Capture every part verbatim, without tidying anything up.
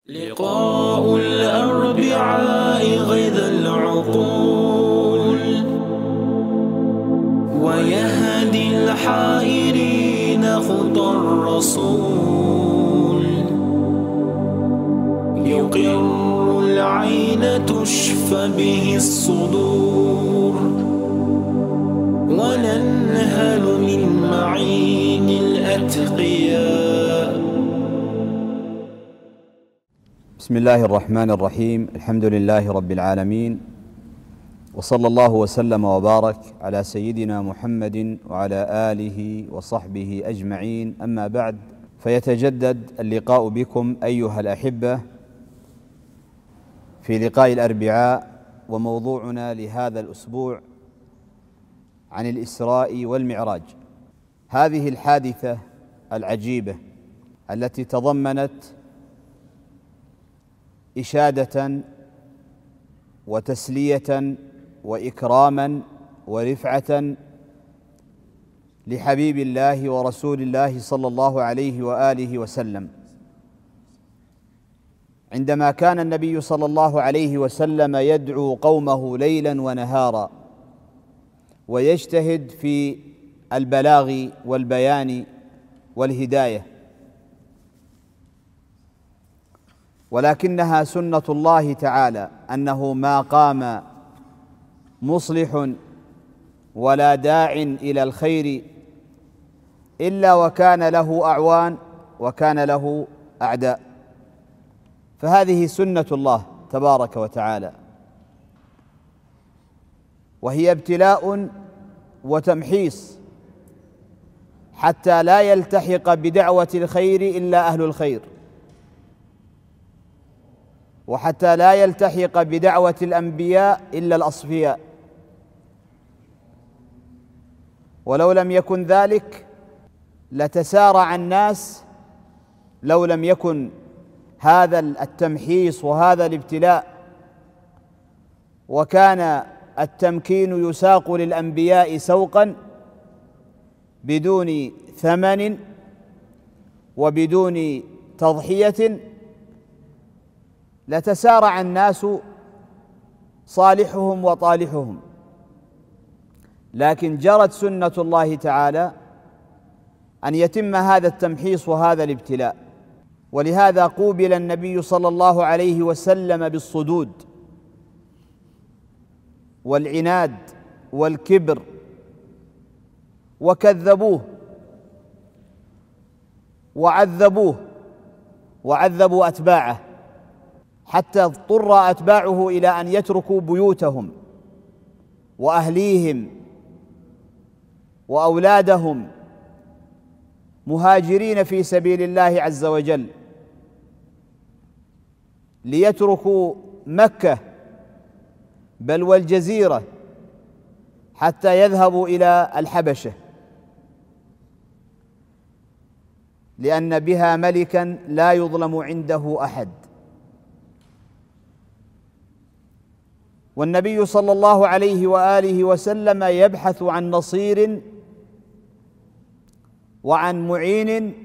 لقاء الأربعاء غيظ العقول ويهدي الحائرين خطى الرسول يقر العين تشفى به الصدور وننهل من معين الأتقياء. بسم الله الرحمن الرحيم. الحمد لله رب العالمين، وصلى الله وسلم وبارك على سيدنا محمد وعلى آله وصحبه أجمعين. أما بعد، فيتجدد اللقاء بكم أيها الأحبة في لقاء الأربعاء، وموضوعنا لهذا الأسبوع عن الإسراء والمعراج، هذه الحادثة العجيبة التي تضمنت إشادة وتسلية وإكراما ورفعة لحبيب الله ورسول الله صلى الله عليه وآله وسلم، عندما كان النبي صلى الله عليه وسلم يدعو قومه ليلا ونهارا ويجتهد في البلاغ والبيان والهداية، ولكنها سنة الله تعالى أنه ما قام مصلح ولا داع إلى الخير إلا وكان له أعوان وكان له أعداء، فهذه سنة الله تبارك وتعالى، وهي ابتلاء وتمحيص حتى لا يلتحق بدعوة الخير إلا أهل الخير، وحتى لا يلتحق بدعوة الأنبياء إلا الأصفياء، ولو لم يكن ذلك لتسارع الناس لو لم يكن هذا التمحيص وهذا الابتلاء، وكان التمكين يساق للأنبياء سوقا بدون ثمن وبدون تضحية، لتسارع الناس صالحهم وطالحهم، لكن جرت سنة الله تعالى أن يتم هذا التمحيص وهذا الابتلاء، ولهذا قوبل النبي صلى الله عليه وسلم بالصدود والعناد والكبر، وكذبوه وعذبوه وعذبوا أتباعه، حتى اضطر أتباعه إلى أن يتركوا بيوتهم وأهليهم وأولادهم مهاجرين في سبيل الله عز وجل، ليتركوا مكة بل والجزيرة حتى يذهبوا إلى الحبشة، لأن بها ملكا لا يظلم عنده أحد. والنبي صلى الله عليه وآله وسلم يبحث عن نصير وعن معين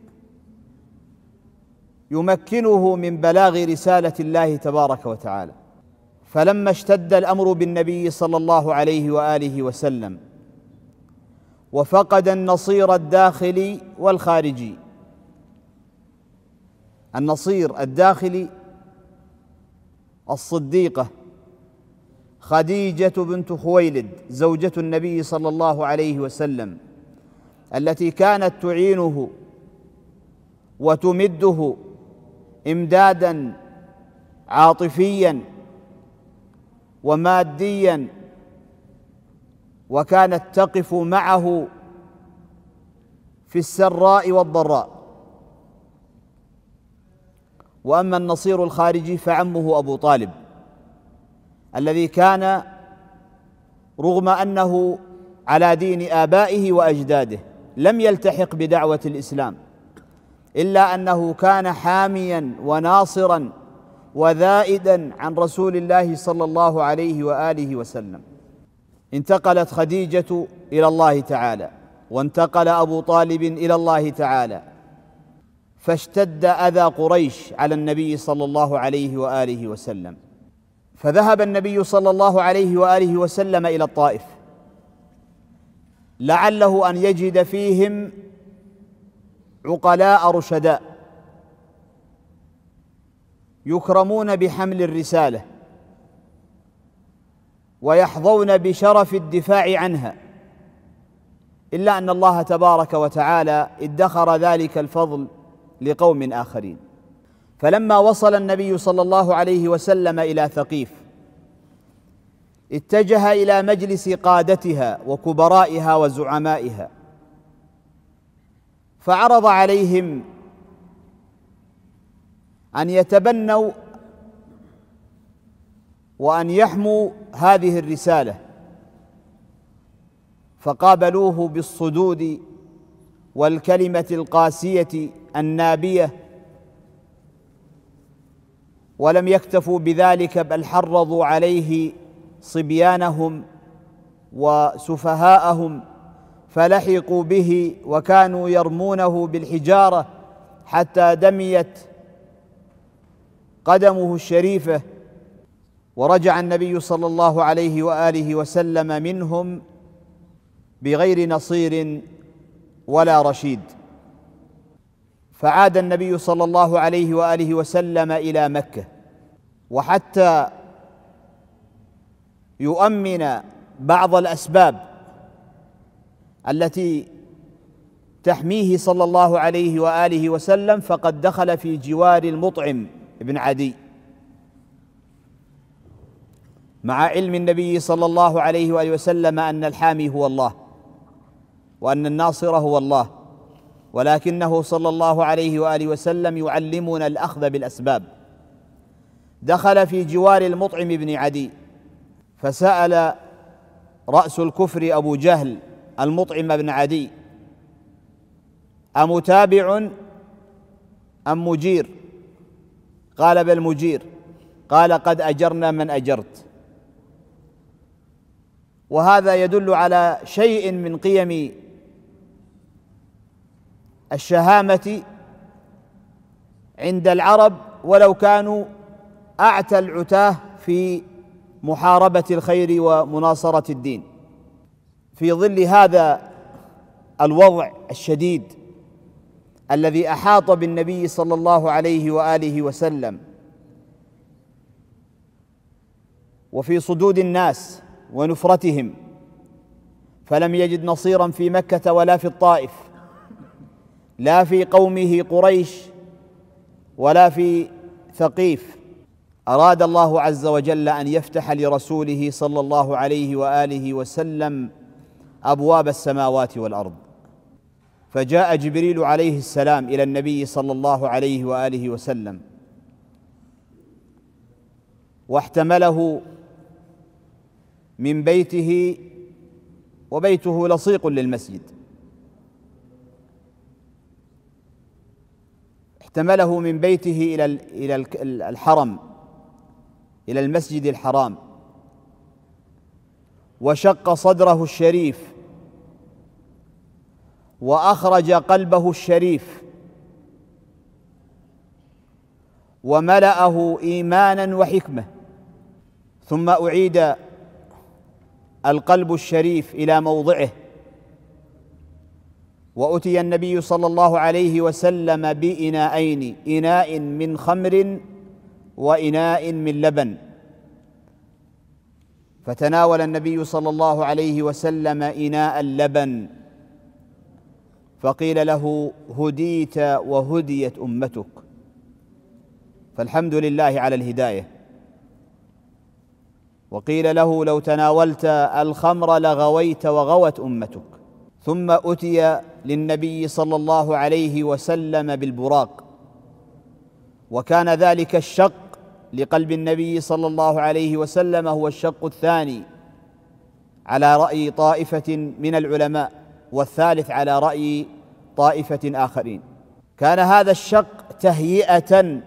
يمكنه من بلاغ رسالة الله تبارك وتعالى، فلما اشتد الأمر بالنبي صلى الله عليه وآله وسلم وفقد النصير الداخلي والخارجي، النصير الداخلي الصديقة خديجة بنت خويلد زوجة النبي صلى الله عليه وسلم، التي كانت تعينه وتمده إمدادا عاطفيا وماديا، وكانت تقف معه في السراء والضراء. وأما النصير الخارجي فعمه أبو طالب، الذي كان رغم أنه على دين آبائه وأجداده لم يلتحق بدعوة الإسلام، إلا أنه كان حاميا وناصرا وذائدا عن رسول الله صلى الله عليه وآله وسلم. انتقلت خديجة إلى الله تعالى، وانتقل أبو طالب إلى الله تعالى، فاشتد أذى قريش على النبي صلى الله عليه وآله وسلم، فذهب النبي صلى الله عليه وآله وسلم إلى الطائف لعله أن يجد فيهم عقلاء رشداء يكرمون بحمل الرسالة ويحظون بشرف الدفاع عنها، إلا أن الله تبارك وتعالى ادخر ذلك الفضل لقوم آخرين. فلما وصل النبي صلى الله عليه وسلم إلى ثقيف اتجه إلى مجلس قادتها وكبرائها وزعمائها، فعرض عليهم أن يتبنوا وأن يحموا هذه الرسالة، فقابلوه بالصدود والكلمة القاسية النابية، ولم يكتفوا بذلك بل حرضوا عليه صبيانهم وسفهاءهم فلحقوا به وكانوا يرمونه بالحجارة حتى دميت قدمه الشريفة، ورجع النبي صلى الله عليه وآله وسلم منهم بغير نصير ولا رشيد. فعاد النبي صلى الله عليه وآله وسلم إلى مكة، وحتى يؤمن بعض الأسباب التي تحميه صلى الله عليه وآله وسلم فقد دخل في جوار المطعم بن عدي، مع علم النبي صلى الله عليه وآله وسلم أن الحامي هو الله وأن الناصر هو الله، ولكنه صلى الله عليه وآله وسلم يعلمنا الأخذ بالأسباب. دخل في جوار المطعم بن عدي فسأل رأس الكفر أبو جهل المطعم بن عدي: أمتابع أم مجير؟ قال: بل مجير. قال: قد أجرنا من أجرت. وهذا يدل على شيء من قيم الشهامة عند العرب، ولو كانوا أعتى العتاه في محاربة الخير ومناصرة الدين. في ظل هذا الوضع الشديد الذي أحاط بالنبي صلى الله عليه وآله وسلم، وفي صدود الناس ونفرتهم، فلم يجد نصيرا في مكة ولا في الطائف، لا في قومه قريش ولا في ثقيف، أراد الله عز وجل أن يفتح لرسوله صلى الله عليه وآله وسلم أبواب السماوات والأرض. فجاء جبريل عليه السلام إلى النبي صلى الله عليه وآله وسلم واحتمله من بيته، وبيته لصيق للمسجد، احتمله من بيته إلى إلى الحرم، إلى المسجد الحرام، وشق صدره الشريف وأخرج قلبه الشريف وملأه إيمانا وحكمة، ثم أعيد القلب الشريف إلى موضعه، وأتي النبي صلى الله عليه وسلم بإناءين: إناء من خمر وإناء من لبن، فتناول النبي صلى الله عليه وسلم إناء اللبن، فقيل له: هديت وهديت أمتك. فالحمد لله على الهداية. وقيل له: لو تناولت الخمر لغويت وغوت أمتك. ثم أتي للنبي صلى الله عليه وسلم بالبراق، وكان ذلك الشق لقلب النبي صلى الله عليه وسلم هو الشق الثاني على رأي طائفة من العلماء، والثالث على رأي طائفة آخرين. كان هذا الشق تهيئة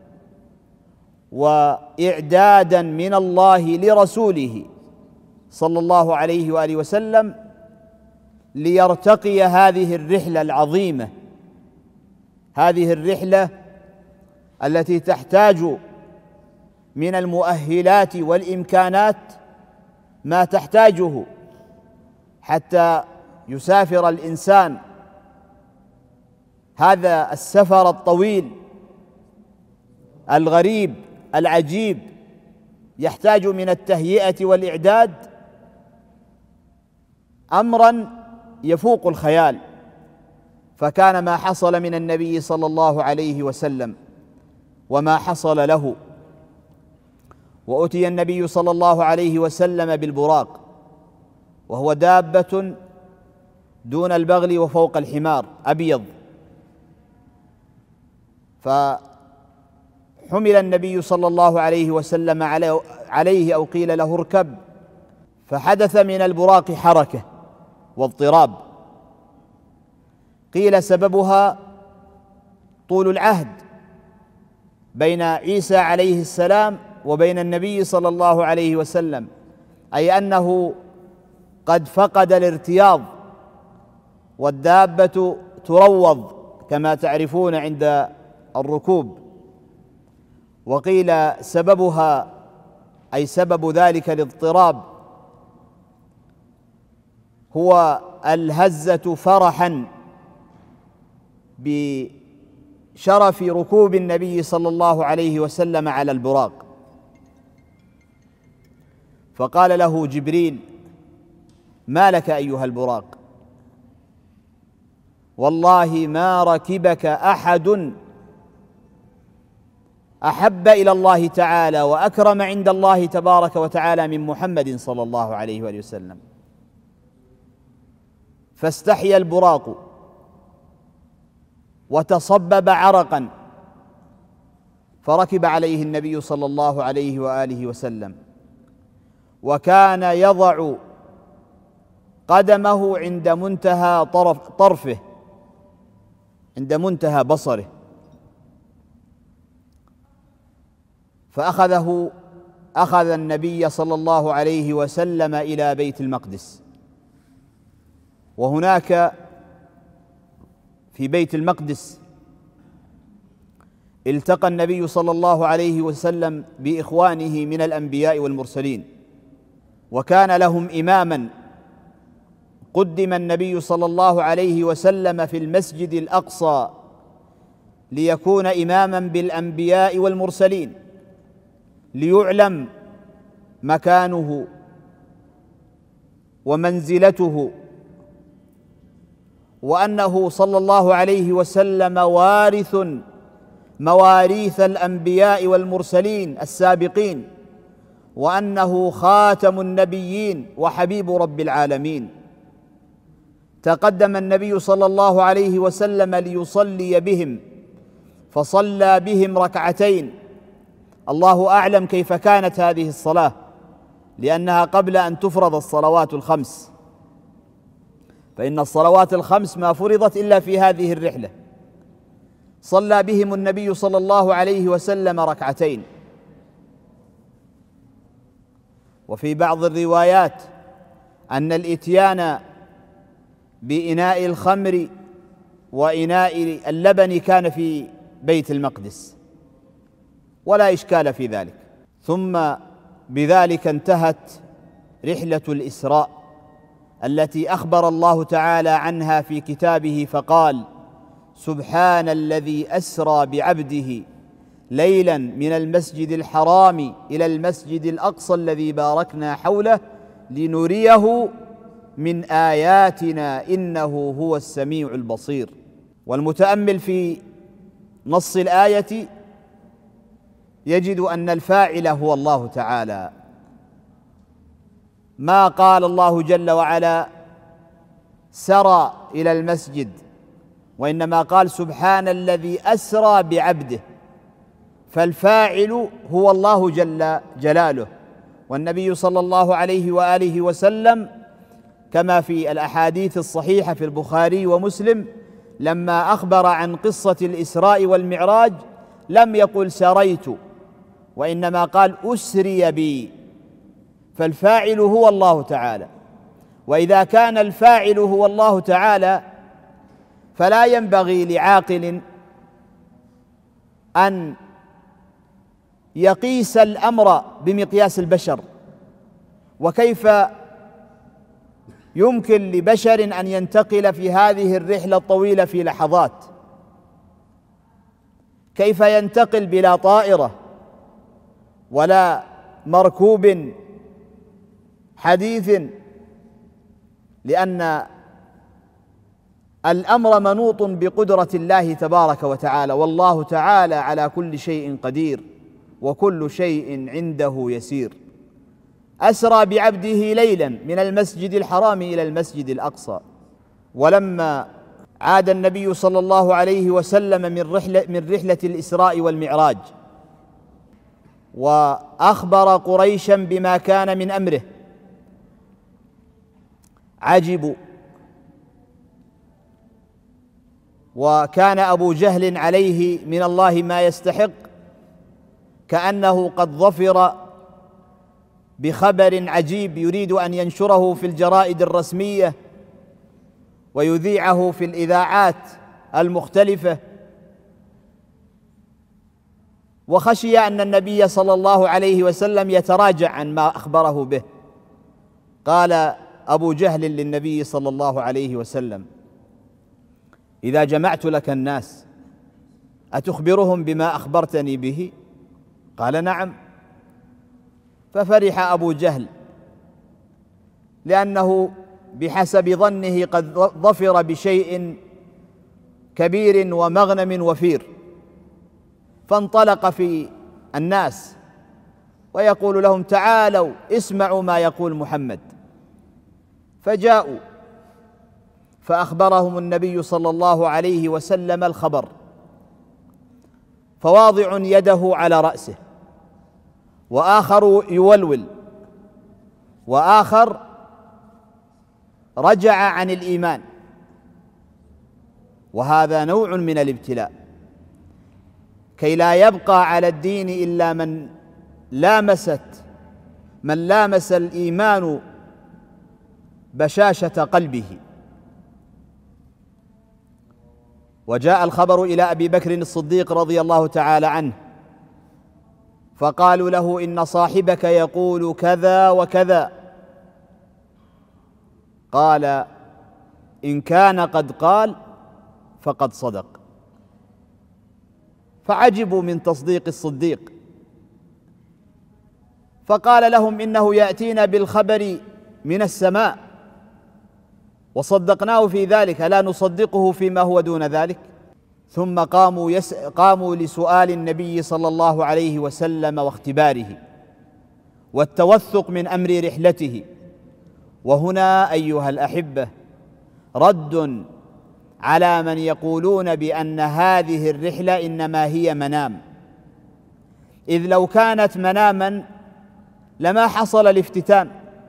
وإعدادا من الله لرسوله صلى الله عليه وآله وسلم ليرتقي هذه الرحلة العظيمة هذه الرحلة التي تحتاج من المؤهلات والإمكانات ما تحتاجه حتى يسافر الإنسان هذا السفر الطويل الغريب العجيب، يحتاج من التهيئة والإعداد أمرا يفوق الخيال. فكان ما حصل من النبي صلى الله عليه وسلم وما حصل له. وأتي النبي صلى الله عليه وسلم بالبراق، وهو دابة دون البغل وفوق الحمار، أبيض. فحمل النبي صلى الله عليه وسلم عليه أو قيل له اركب، فحدث من البراق حركة واضطراب، قيل سببها طول العهد بين عيسى عليه السلام وبين النبي صلى الله عليه وسلم، أي أنه قد فقد الارتياض، والدابة تروض كما تعرفون عند الركوب. وقيل سببها أي سبب ذلك الاضطراب هو الهزة فرحا بشرف ركوب النبي صلى الله عليه وسلم على البراق، فقال له جبريل: ما لك أيها البراق؟ والله ما ركبك أحد أحب إلى الله تعالى وأكرم عند الله تبارك وتعالى من محمد صلى الله عليه وآله وسلم. فاستحيا البراق وتصبب عرقا، فركب عليه النبي صلى الله عليه وآله وسلم، وكان يضع قدمه عند منتهى طرف طرفه، عند منتهى بصره، فأخذه أخذ النبي صلى الله عليه وسلم إلى بيت المقدس. وهناك في بيت المقدس التقى النبي صلى الله عليه وسلم بإخوانه من الأنبياء والمرسلين، وكان لهم إماما قدم النبي صلى الله عليه وسلم في المسجد الأقصى ليكون إماما بالأنبياء والمرسلين، ليعلم مكانه ومنزلته، وأنه صلى الله عليه وسلم وارث مواريث الأنبياء والمرسلين السابقين، وأنه خاتم النبيين وحبيب رب العالمين. تقدم النبي صلى الله عليه وسلم ليصلي بهم، فصلى بهم ركعتين. الله أعلم كيف كانت هذه الصلاة، لأنها قبل أن تفرض الصلوات الخمس، فإن الصلوات الخمس ما فرضت إلا في هذه الرحلة. صلى بهم النبي صلى الله عليه وسلم ركعتين. وفي بعض الروايات أن الإتيان بإناء الخمر وإناء اللبن كان في بيت المقدس، ولا إشكال في ذلك. ثم بذلك انتهت رحلة الإسراء التي أخبر الله تعالى عنها في كتابه فقال: سبحان الذي أسرى بعبده ليلا من المسجد الحرام إلى المسجد الأقصى الذي باركنا حوله لنريه من آياتنا إنه هو السميع البصير. والمتأمل في نص الآية يجد أن الفاعل هو الله تعالى. ما قال الله جل وعلا سرى إلى المسجد، وإنما قال سبحان الذي أسرى بعبده، فالفاعل هو الله جل جلاله. والنبي صلى الله عليه وآله وسلم كما في الأحاديث الصحيحة في البخاري ومسلم لما أخبر عن قصة الإسراء والمعراج لم يقل سريت، وإنما قال أسري بي، فالفاعل هو الله تعالى. وإذا كان الفاعل هو الله تعالى فلا ينبغي لعاقل أن يقيس الأمر بمقياس البشر، وكيف يمكن لبشر أن ينتقل في هذه الرحلة الطويلة في لحظات، كيف ينتقل بلا طائرة ولا مركوب حديث، لأن الأمر منوط بقدرة الله تبارك وتعالى، والله تعالى على كل شيء قدير وكل شيء عنده يسير. أسرى بعبده ليلا من المسجد الحرام إلى المسجد الأقصى، ولما عاد النبي صلى الله عليه وسلم من رحلة, من رحلة الإسراء والمعراج وأخبر قريشا بما كان من أمره، عجبوا، وكان أبو جهل عليه من الله ما يستحق، كأنه قد ظفر بخبر عجيب يريد أن ينشره في الجرائد الرسمية ويذيعه في الإذاعات المختلفة، وخشي أن النبي صلى الله عليه وسلم يتراجع عن ما أخبره به. قال أبو جهل للنبي صلى الله عليه وسلم: إذا جمعت لك الناس أتخبرهم بما أخبرتني به؟ قال: نعم. ففرح أبو جهل، لأنه بحسب ظنه قد ظفر بشيء كبير ومغنم وفير، فانطلق في الناس ويقول لهم: تعالوا اسمعوا ما يقول محمد. فجاءوا فأخبرهم النبي صلى الله عليه وسلم الخبر، فواضع يده على رأسه، وآخر يولول، وآخر رجع عن الإيمان، وهذا نوع من الابتلاء، كي لا يبقى على الدين إلا من لامست من لامس الإيمان بشاشة قلبه. وجاء الخبر إلى أبي بكر الصديق رضي الله تعالى عنه، فقالوا له: إن صاحبك يقول كذا وكذا. قال: إن كان قد قال فقد صدق. فعجبوا من تصديق الصديق، فقال لهم: إنه يأتينا بالخبر من السماء وصدقناه في ذلك، لا نصدقه فيما هو دون ذلك؟ ثم قاموا, يس... قاموا لسؤال النبي صلى الله عليه وسلم واختباره والتوثق من أمر رحلته. وهنا أيها الأحبة رد على من يقولون بأن هذه الرحلة إنما هي منام، إذ لو كانت مناما لما حصل الافتتان،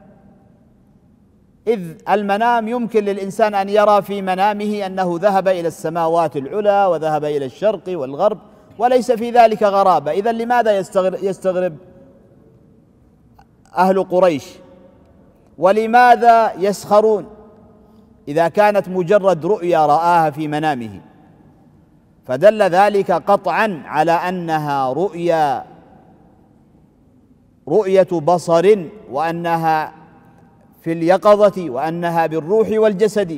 إذ المنام يمكن للإنسان أن يرى في منامه أنه ذهب إلى السماوات العلى وذهب إلى الشرق والغرب وليس في ذلك غرابة. إذن لماذا يستغرب أهل قريش؟ ولماذا يسخرون إذا كانت مجرد رؤيا رآها في منامه؟ فدل ذلك قطعا على أنها رؤيا رؤية بصر، وأنها في اليقظة، وأنها بالروح والجسد.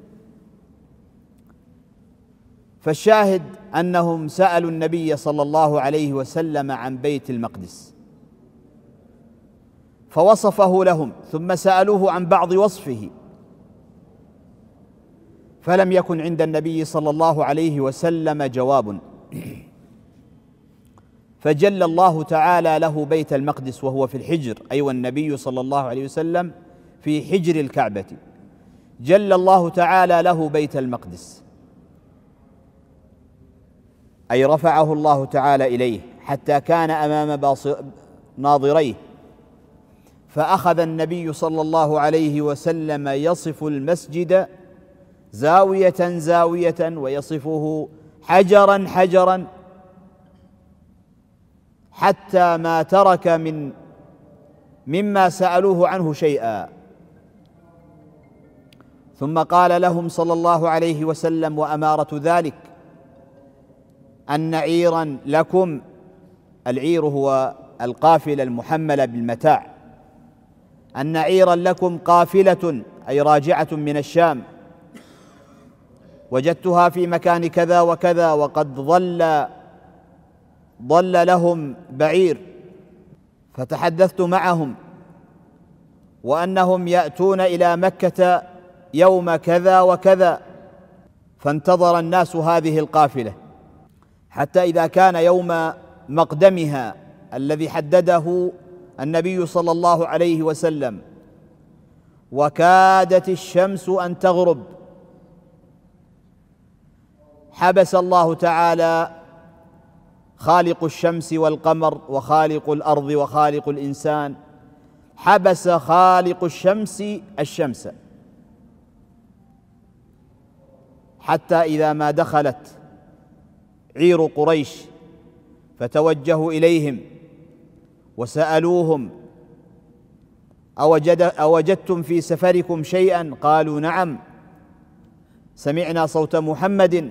فالشاهد أنهم سألوا النبي صلى الله عليه وسلم عن بيت المقدس فوصفه لهم، ثم سألوه عن بعض وصفه، فلم يكن عند النبي صلى الله عليه وسلم جواب، فجل الله تعالى له بيت المقدس وهو في الحجر، أي أيوة والنبي صلى الله عليه وسلم في حجر الكعبة، جل الله تعالى له بيت المقدس، أي رفعه الله تعالى إليه حتى كان أمام ناظريه. فأخذ النبي صلى الله عليه وسلم يصف المسجد زاوية زاوية ويصفه حجرا حجرا، حتى ما ترك من مما سألوه عنه شيئا. ثم قال لهم صلى الله عليه وسلم: وأمارة ذلك أن عيرا لكم، العير هو القافلة المحملة بالمتاع، أن عيرا لكم قافلة أي راجعة من الشام، وجدتها في مكان كذا وكذا، وقد ضل ضل لهم بعير، فتحدثت معهم وأنهم يأتون إلى مكة يوم كذا وكذا، فانتظر الناس هذه القافلة حتى إذا كان يوم مقدمها الذي حدده النبي صلى الله عليه وسلم وكادت الشمس أن تغرب، حبس الله تعالى خالق الشمس والقمر وخالق الأرض وخالق الإنسان، حبس خالق الشمس الشمس حتى إذا ما دخلت عير قريش فتوجهوا إليهم وسألوهم: أوجد أوجدتم في سفركم شيئا؟ قالوا: نعم، سمعنا صوت محمد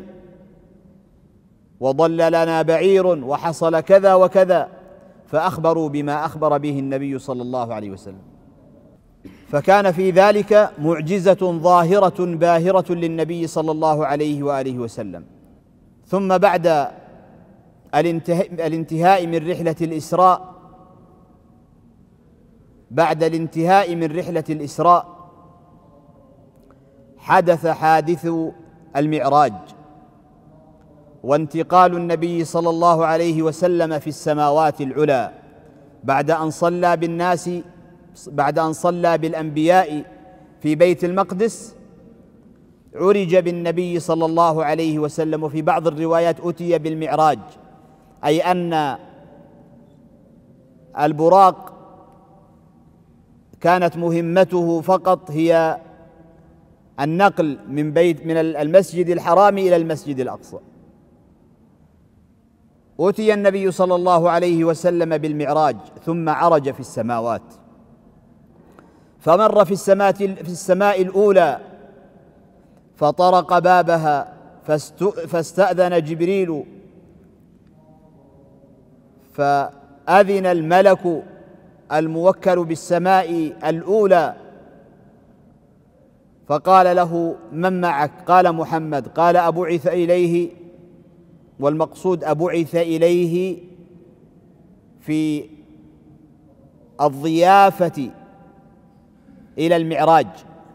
وضل لنا بعير وحصل كذا وكذا، فأخبروا بما أخبر به النبي صلى الله عليه وسلم. فكان في ذلك معجزة ظاهرة باهرة للنبي صلى الله عليه وآله وسلم. ثم بعد الانتهاء من رحلة الإسراء بعد الانتهاء من رحلة الإسراء حدث حادث المعراج وانتقال النبي صلى الله عليه وسلم في السماوات العلى، بعد أن صلى بالناس بعد أن صلى بالأنبياء في بيت المقدس، عرج بالنبي صلى الله عليه وسلم، وفي بعض الروايات أتي بالمعراج، أي أن البراق كانت مهمته فقط هي النقل من بيت من المسجد الحرام إلى المسجد الأقصى. أتي النبي صلى الله عليه وسلم بالمعراج ثم عرج في السماوات، فمر في السماء في السماء الأولى فطرق بابها فاستأذن جبريل، فأذن الملك الموكل بالسماء الأولى فقال له: من معك؟ قال: محمد. قال: أبعث إليه، والمقصود أبعث إليه في الضيافة إلى المعراج.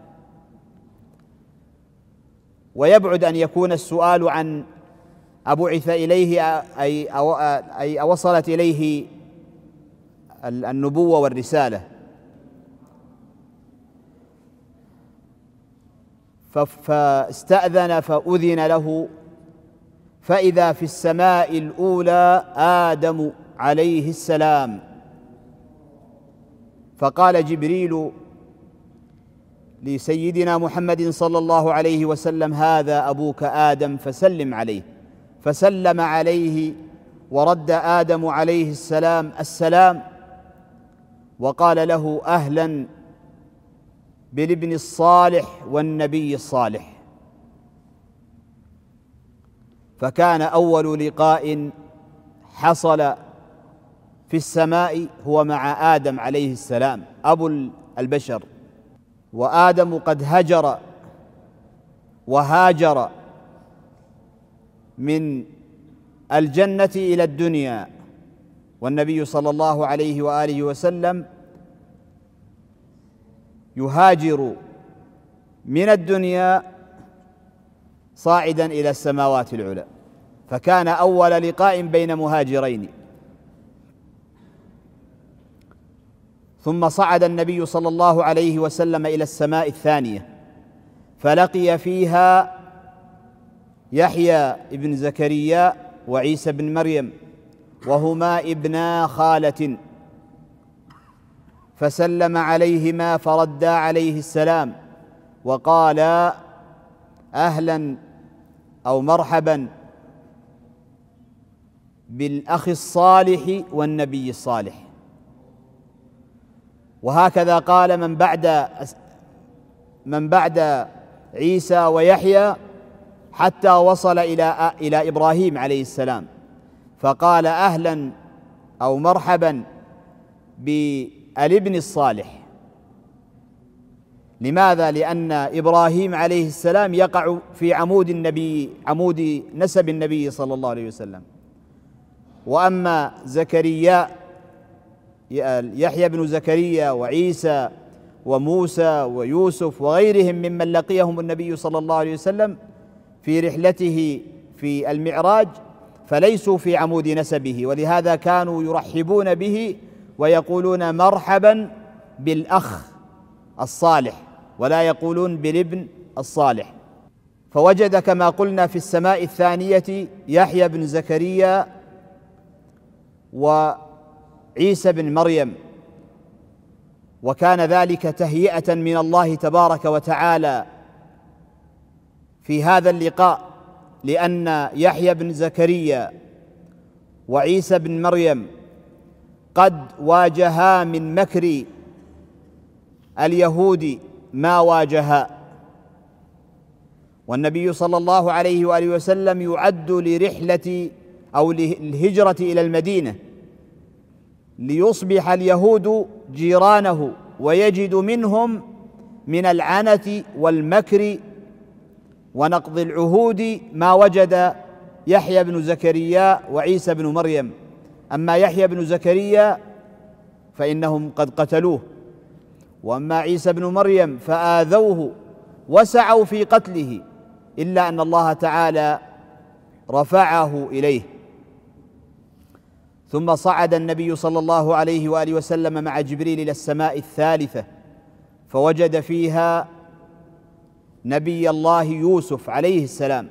ويبعد أن يكون السؤال عن أبعث إليه أي أي وصلت إليه النبوة والرسالة، فاستأذن فأذن له، فإذا في السماء الأولى آدم عليه السلام، فقال جبريل لسيدنا محمد صلى الله عليه وسلم: هذا أبوك آدم فسلم عليه. فسلم عليه ورد آدم عليه السلام السلام، وقال له: أهلا بالابن الصالح والنبي الصالح. فكان أول لقاء حصل في السماء هو مع آدم عليه السلام أبو البشر، وآدم قد هجر وهاجر من الجنة إلى الدنيا، والنبي صلى الله عليه وآله وسلم يهاجر من الدنيا صاعدا إلى السماوات العلى، فكان أول لقاء بين مهاجرين. ثم صعد النبي صلى الله عليه وسلم إلى السماء الثانية، فلقي فيها يحيى ابن زكريا وعيسى بن مريم، وهما ابنا خالة، فسلم عليهما فردا عليه السلام وقالا: أهلا أو مرحبا بالأخ الصالح والنبي الصالح. وهكذا قال من بعد من بعد عيسى ويحيى حتى وصل إلى إلى إبراهيم عليه السلام، فقال أهلا أو مرحبا بالابن الصالح. لماذا؟ لأن إبراهيم عليه السلام يقع في عمود النبي عمود نسب النبي صلى الله عليه وسلم، وأما زكريا يحيى بن زكريا وعيسى وموسى ويوسف وغيرهم ممن لقيهم النبي صلى الله عليه وسلم في رحلته في المعراج فليسوا في عمود نسبه، ولهذا كانوا يرحبون به ويقولون مرحبا بالأخ الصالح ولا يقولون بالابن الصالح. فوجد كما قلنا في السماء الثانية يحيى بن زكريا وعيسى بن مريم، وكان ذلك تهيئة من الله تبارك وتعالى في هذا اللقاء، لأن يحيى بن زكريا وعيسى بن مريم قد واجها من مكر اليهود ما واجها، والنبي صلى الله عليه وآله وسلم يعد لرحلة أو للهجرة إلى المدينة ليصبح اليهود جيرانه ويجد منهم من العنة والمكر ونقض العهود ما وجد يحيى بن زكريا وعيسى بن مريم. أما يحيى بن زكريا فإنهم قد قتلوه، وأما عيسى بن مريم فآذوه وسعوا في قتله، إلا أن الله تعالى رفعه إليه. ثم صعد النبي صلى الله عليه وآله وسلم مع جبريل إلى السماء الثالثة، فوجد فيها نبي الله يوسف عليه السلام.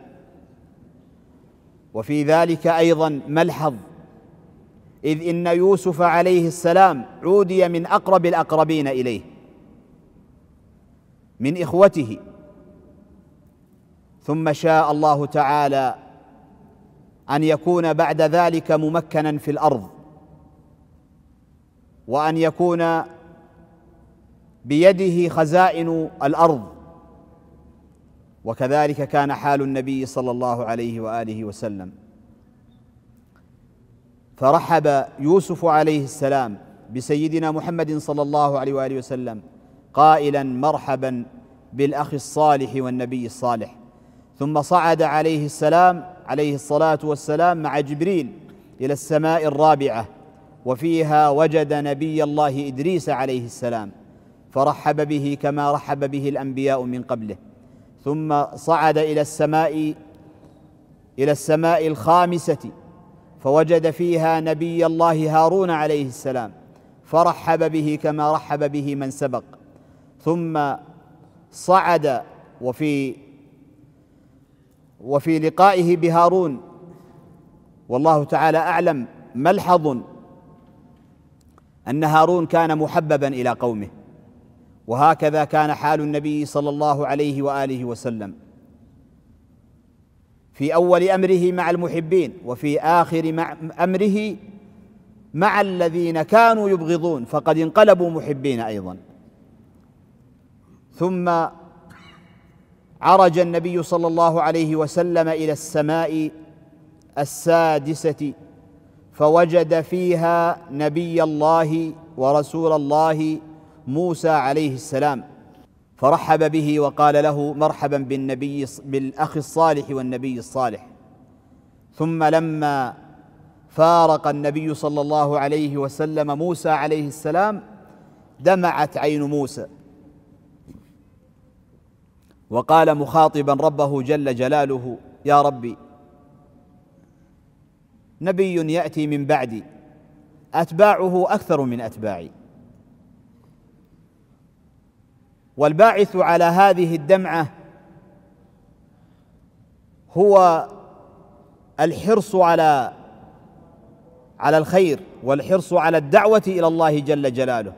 وفي ذلك أيضا ملحظ، إذ إن يوسف عليه السلام عودي من أقرب الأقربين إليه من إخوته، ثم شاء الله تعالى أن يكون بعد ذلك ممكنا في الأرض، وأن يكون بيده خزائن الأرض، وكذلك كان حال النبي صلى الله عليه وآله وسلم. فرحب يوسف عليه السلام بسيدنا محمد صلى الله عليه وآله وسلم قائلا مرحبا بالأخ الصالح والنبي الصالح. ثم صعد عليه السلام عليه الصلاة والسلام مع جبريل إلى السماء الرابعة، وفيها وجد نبي الله إدريس عليه السلام فرحب به كما رحب به الأنبياء من قبله. ثم صعد إلى السماء إلى السماء الخامسة فوجد فيها نبي الله هارون عليه السلام فرحب به كما رحب به من سبق. ثم صعد وفي وفي لقائه بهارون والله تعالى أعلم ملحظ أن هارون كان محببا إلى قومه، وهكذا كان حال النبي صلى الله عليه وآله وسلم في أول أمره مع المحبين، وفي آخر مع أمره مع الذين كانوا يبغضون فقد انقلبوا محبين أيضا. ثم عرج النبي صلى الله عليه وسلم إلى السماء السادسة فوجد فيها نبي الله ورسول الله موسى عليه السلام فرحب به وقال له مرحبا بالنبي بالأخ الصالح والنبي الصالح. ثم لما فارق النبي صلى الله عليه وسلم موسى عليه السلام دمعت عين موسى، وقال مخاطبا ربه جل جلاله يا ربي نبي يأتي من بعدي أتباعه أكثر من أتباعي. والباعث على هذه الدمعة هو الحرص على على الخير والحرص على الدعوة إلى الله جل جلاله.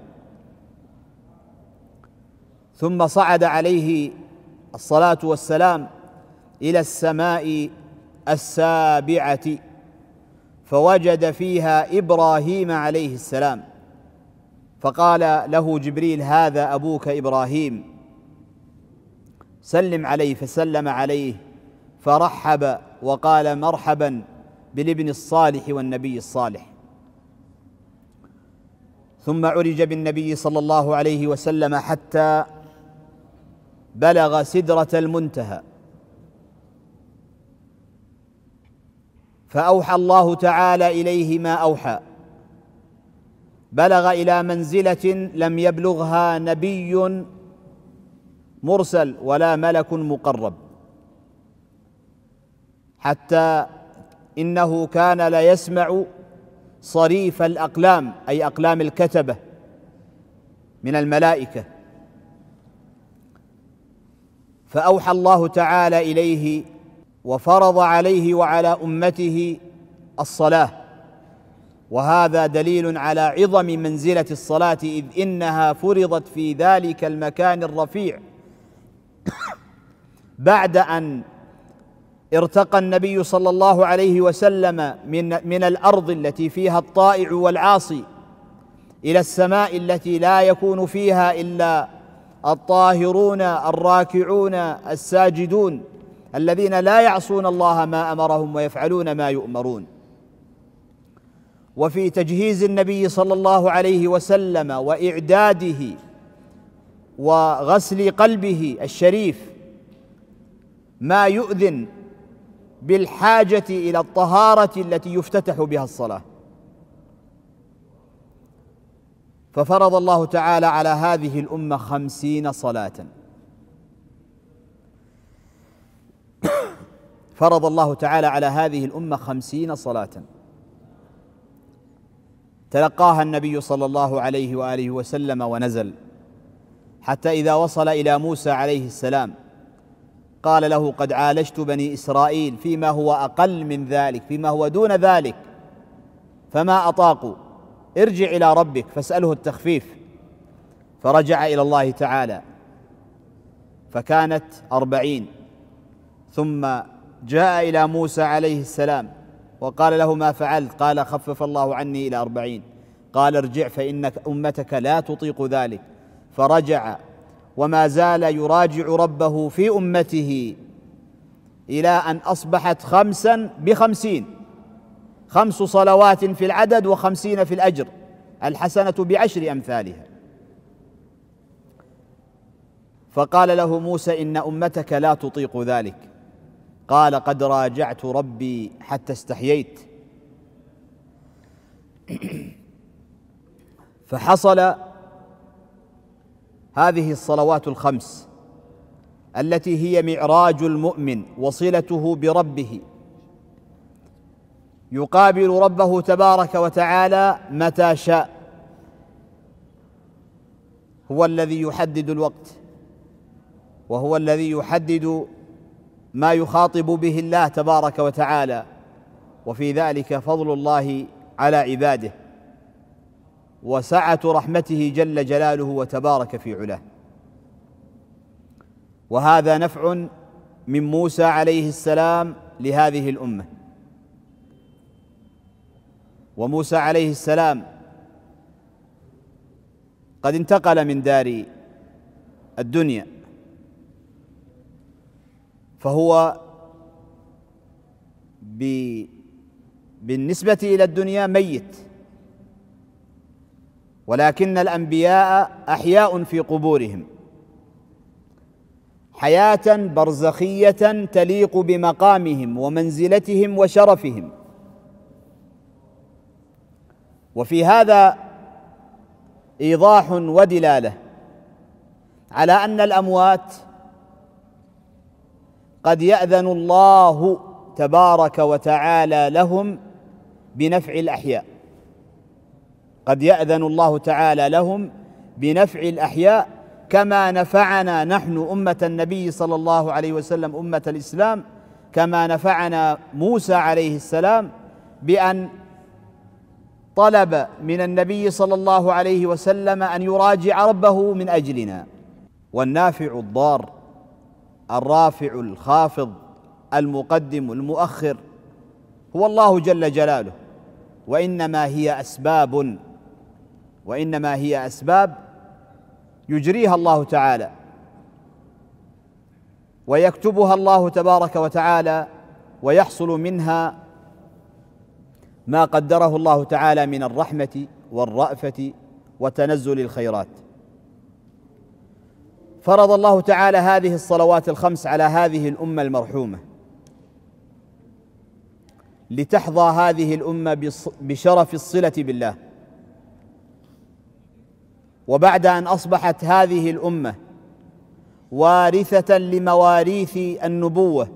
ثم صعد عليه الصلاة والسلام إلى السماء السابعة فوجد فيها إبراهيم عليه السلام فقال له جبريل هذا أبوك إبراهيم سلم عليه، فسلم عليه فرحب وقال مرحبا بالابن الصالح والنبي الصالح. ثم عرج بالنبي صلى الله عليه وسلم حتى بلغ سدرة المنتهى، فأوحى الله تعالى إليه ما أوحى، بلغ إلى منزلة لم يبلغها نبي مرسل ولا ملك مقرب، حتى إنه كان لا يسمع صريف الأقلام، أي أقلام الكتبة من الملائكة. فأوحى الله تعالى إليه وفرض عليه وعلى أمته الصلاة، وهذا دليل على عظم منزلة الصلاة، إذ إنها فرضت في ذلك المكان الرفيع بعد أن ارتقى النبي صلى الله عليه وسلم من من الأرض التي فيها الطائع والعاصي إلى السماء التي لا يكون فيها إلا الطاهرون الراكعون الساجدون الذين لا يعصون الله ما أمرهم ويفعلون ما يؤمرون. وفي تجهيز النبي صلى الله عليه وسلم وإعداده وغسل قلبه الشريف ما يؤذن بالحاجة إلى الطهارة التي يفتتح بها الصلاة. ففرض الله تعالى على هذه الأمة خمسين صلاة، فرض الله تعالى على هذه الأمة خمسين صلاة تلقاها النبي صلى الله عليه وآله وسلم ونزل، حتى إذا وصل إلى موسى عليه السلام قال له: قد عالجت بني إسرائيل فيما هو أقل من ذلك، فيما هو دون ذلك فما أطاقوا، ارجع إلى ربك فاسأله التخفيف. فرجع إلى الله تعالى فكانت أربعين، ثم جاء إلى موسى عليه السلام وقال له: ما فعلت؟ قال: خفف الله عني إلى أربعين. قال: ارجع فإنك أمتك لا تطيق ذلك. فرجع وما زال يراجع ربه في أمته إلى أن أصبحت خمسا بخمسين، خمس صلوات في العدد وخمسين في الأجر، الحسنة بعشر أمثالها. فقال له موسى: إن أمتك لا تطيق ذلك. قال: قد راجعت ربي حتى استحييت. فحصل هذه الصلوات الخمس التي هي معراج المؤمن وصلته بربه، يقابل ربه تبارك وتعالى متى شاء، هو الذي يحدد الوقت، وهو الذي يحدد ما يخاطب به الله تبارك وتعالى، وفي ذلك فضل الله على عباده وسعة رحمته جل جلاله وتبارك في علاه. وهذا نفع من موسى عليه السلام لهذه الأمة. وموسى عليه السلام قد انتقل من دار الدنيا، فهو بالنسبة إلى الدنيا ميت، ولكن الأنبياء أحياء في قبورهم حياة برزخية تليق بمقامهم ومنزلتهم وشرفهم. وفي هذا إيضاح ودلالة على أن الأموات قد يأذن الله تبارك وتعالى لهم بنفع الأحياء، قد يأذن الله تعالى لهم بنفع الأحياء، كما نفعنا نحن أمة النبي صلى الله عليه وسلم أمة الإسلام، كما نفعنا موسى عليه السلام بأن طلب من النبي صلى الله عليه وسلم أن يراجع ربه من أجلنا. والنافع الضار، الرافع الخافض، المقدم المؤخر هو الله جل جلاله، وإنما هي أسباب وإنما هي أسباب يجريها الله تعالى. ويكتبها الله تبارك وتعالى، ويحصل منها ما قدره الله تعالى من الرحمة والرأفة وتنزل الخيرات. فرض الله تعالى هذه الصلوات الخمس على هذه الأمة المرحومة لتحظى هذه الأمة بشرف الصلة بالله. وبعد أن أصبحت هذه الأمة وارثة لمواريث النبوة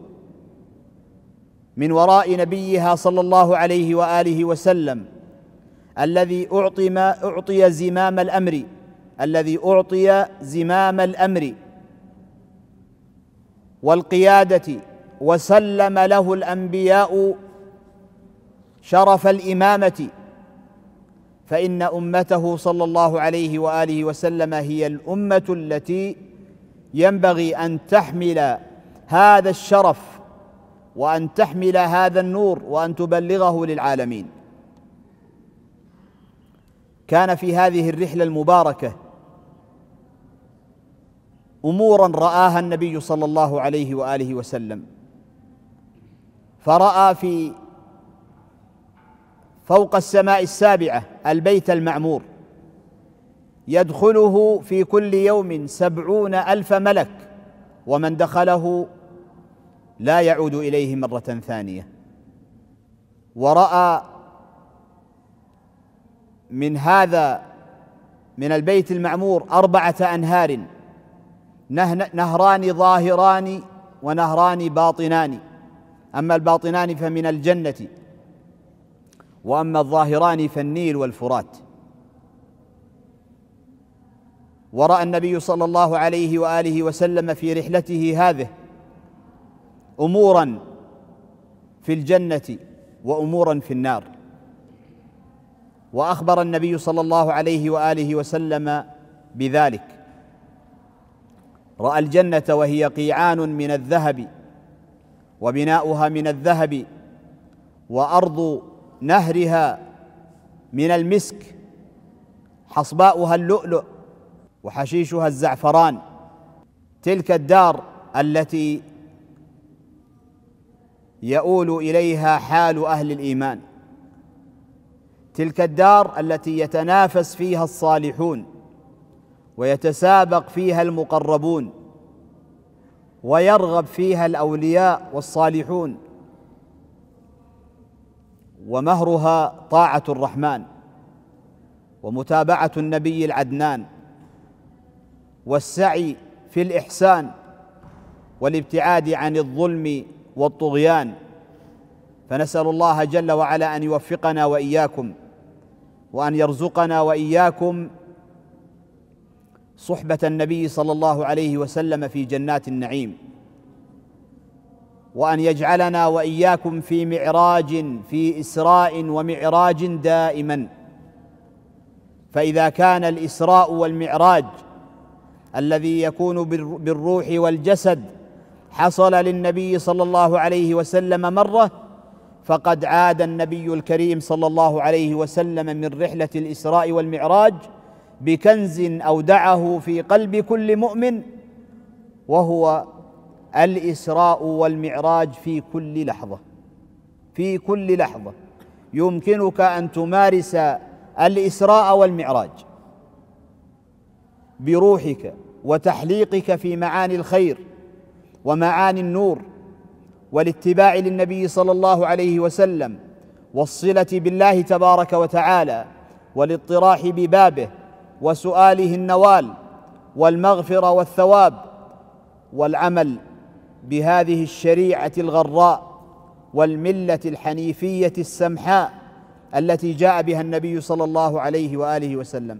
من وراء نبيها صلى الله عليه وآله وسلم الذي أعطي ما أعطي زمام الأمر الذي أعطي زمام الأمر والقيادة، وسلم له الأنبياء شرف الإمامة، فإن أمته صلى الله عليه وآله وسلم هي الأمة التي ينبغي أن تحمل هذا الشرف وأن تحمل هذا النور وأن تبلغه للعالمين. كان في هذه الرحلة المباركة أموراً رآها النبي صلى الله عليه وآله وسلم، فرأى في فوق السماء السابعة البيت المعمور يدخله في كل يوم سبعون ألف ملك، ومن دخله لا يعود إليه مرة ثانية. ورأى من هذا من البيت المعمور أربعة أنهار، نهران ظاهران ونهران باطنان، أما الباطنان فمن الجنة، وأما الظاهران فالنيل والفرات. ورأى النبي صلى الله عليه وآله وسلم في رحلته هذه أموراً في الجنة وأموراً في النار. وأخبر النبي صلى الله عليه وآله وسلم بذلك. رأى الجنة وهي قيعان من الذهب وبناؤها من الذهب، وأرض نهرها من المسك، حصباؤها اللؤلؤ وحشيشها الزعفران. تلك الدار التي يؤول إليها حال أهل الإيمان، تلك الدار التي يتنافس فيها الصالحون ويتسابق فيها المقربون ويرغب فيها الأولياء والصالحون، ومهرها طاعة الرحمن ومتابعة النبي العدنان والسعي في الإحسان والابتعاد عن الظلم والطغيان. فنسأل الله جل وعلا أن يوفقنا وإياكم، وأن يرزقنا وإياكم صحبة النبي صلى الله عليه وسلم في جنات النعيم، وأن يجعلنا وإياكم في معراج في إسراء ومعراج دائما. فإذا كان الإسراء والمعراج الذي يكون بالروح والجسد حصل للنبي صلى الله عليه وسلم مرة، فقد عاد النبي الكريم صلى الله عليه وسلم من رحلة الإسراء والمعراج بكنز أودعه في قلب كل مؤمن، وهو الإسراء والمعراج في كل لحظة. في كل لحظة يمكنك أن تمارس الإسراء والمعراج بروحك وتحليقك في معاني الخير ومعاني النور والاتباع للنبي صلى الله عليه وسلم والصلة بالله تبارك وتعالى والاطراح ببابه وسؤاله النوال والمغفرة والثواب، والعمل بهذه الشريعة الغراء والملة الحنيفية السمحاء التي جاء بها النبي صلى الله عليه وآله وسلم.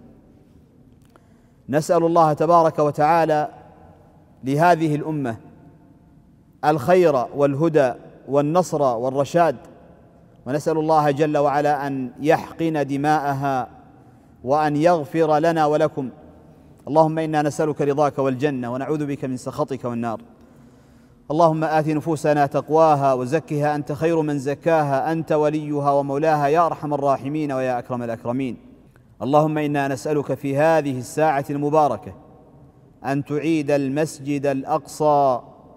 نسأل الله تبارك وتعالى لهذه الأمة الخير والهدى والنصر والرشاد، ونسأل الله جل وعلا أن يحقن دماءها وأن يغفر لنا ولكم. اللهم إنا نسألك رضاك والجنة، ونعوذ بك من سخطك والنار. اللهم آت نفوسنا تقواها وزكها أنت خير من زكاها، أنت وليها ومولاها يا أرحم الراحمين ويا أكرم الأكرمين. اللهم إنا نسألك في هذه الساعة المباركة أن تعيد المسجد الأقصى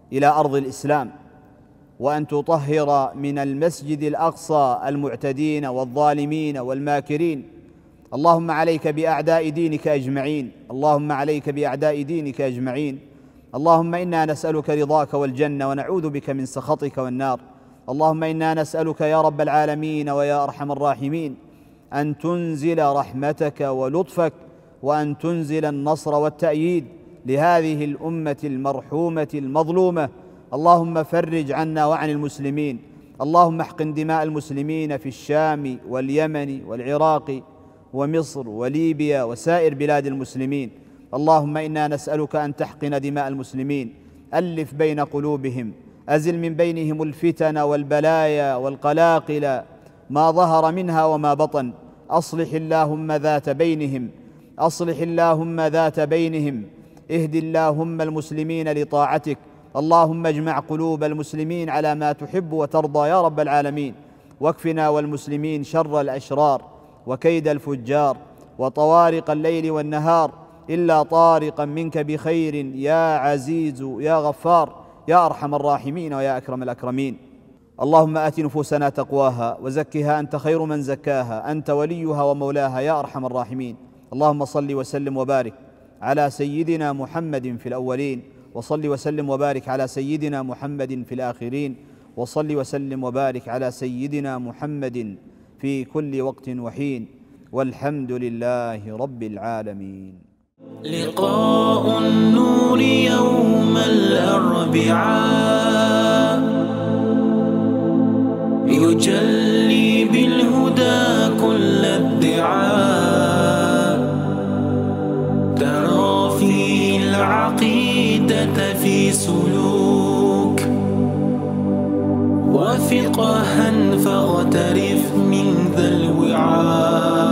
إلى أرض الإسلام، وأن تطهر من المسجد الأقصى المعتدين والظالمين والماكرين. اللهم عليك بأعداء دينك أجمعين، اللهم عليك بأعداء دينك أجمعين. اللهم إنا نسألك رضاك والجنة ونعوذ بك من سخطك والنار. اللهم إنا نسألك يا رب العالمين ويا أرحم الراحمين أن تنزل رحمتك ولطفك، وأن تنزل النصر والتأييد لهذه الأمة المرحومة المظلومة. اللهم فرج عنا وعن المسلمين، اللهم احقن دماء المسلمين في الشام واليمن والعراق ومصر وليبيا وسائر بلاد المسلمين. اللهم إنا نسألك أن تحقن دماء المسلمين، ألف بين قلوبهم، أزل من بينهم الفتن والبلايا والقلاقل ما ظهر منها وما بطن. أصلح اللهم ذات بينهم، أصلح اللهم ذات بينهم، اهد اللهم المسلمين لطاعتك. اللهم اجمع قلوب المسلمين على ما تحب وترضى يا رب العالمين، واكفنا والمسلمين شر الأشرار وكيد الفجار وطوارق الليل والنهار، إلا طارقا منك بخير يا عزيز يا غفار يا أرحم الراحمين ويا أكرم الأكرمين. اللهم آت نفوسنا تقواها وزكها أنت خير من زكاها، أنت وليها ومولاها يا أرحم الراحمين. اللهم صل وسلم وبارك على سيدنا محمد في الأولين، وصل وسلم وبارك على سيدنا محمد في الآخرين، وصل وسلم وبارك على سيدنا محمد في كل وقت وحين، والحمد لله رب العالمين. لقاء النور يوم الأربعاء يجلي بالهدى كل ادعاء، ترى فيه العقيدة في سلوك وفقها فاغترف من ذا الوعاء.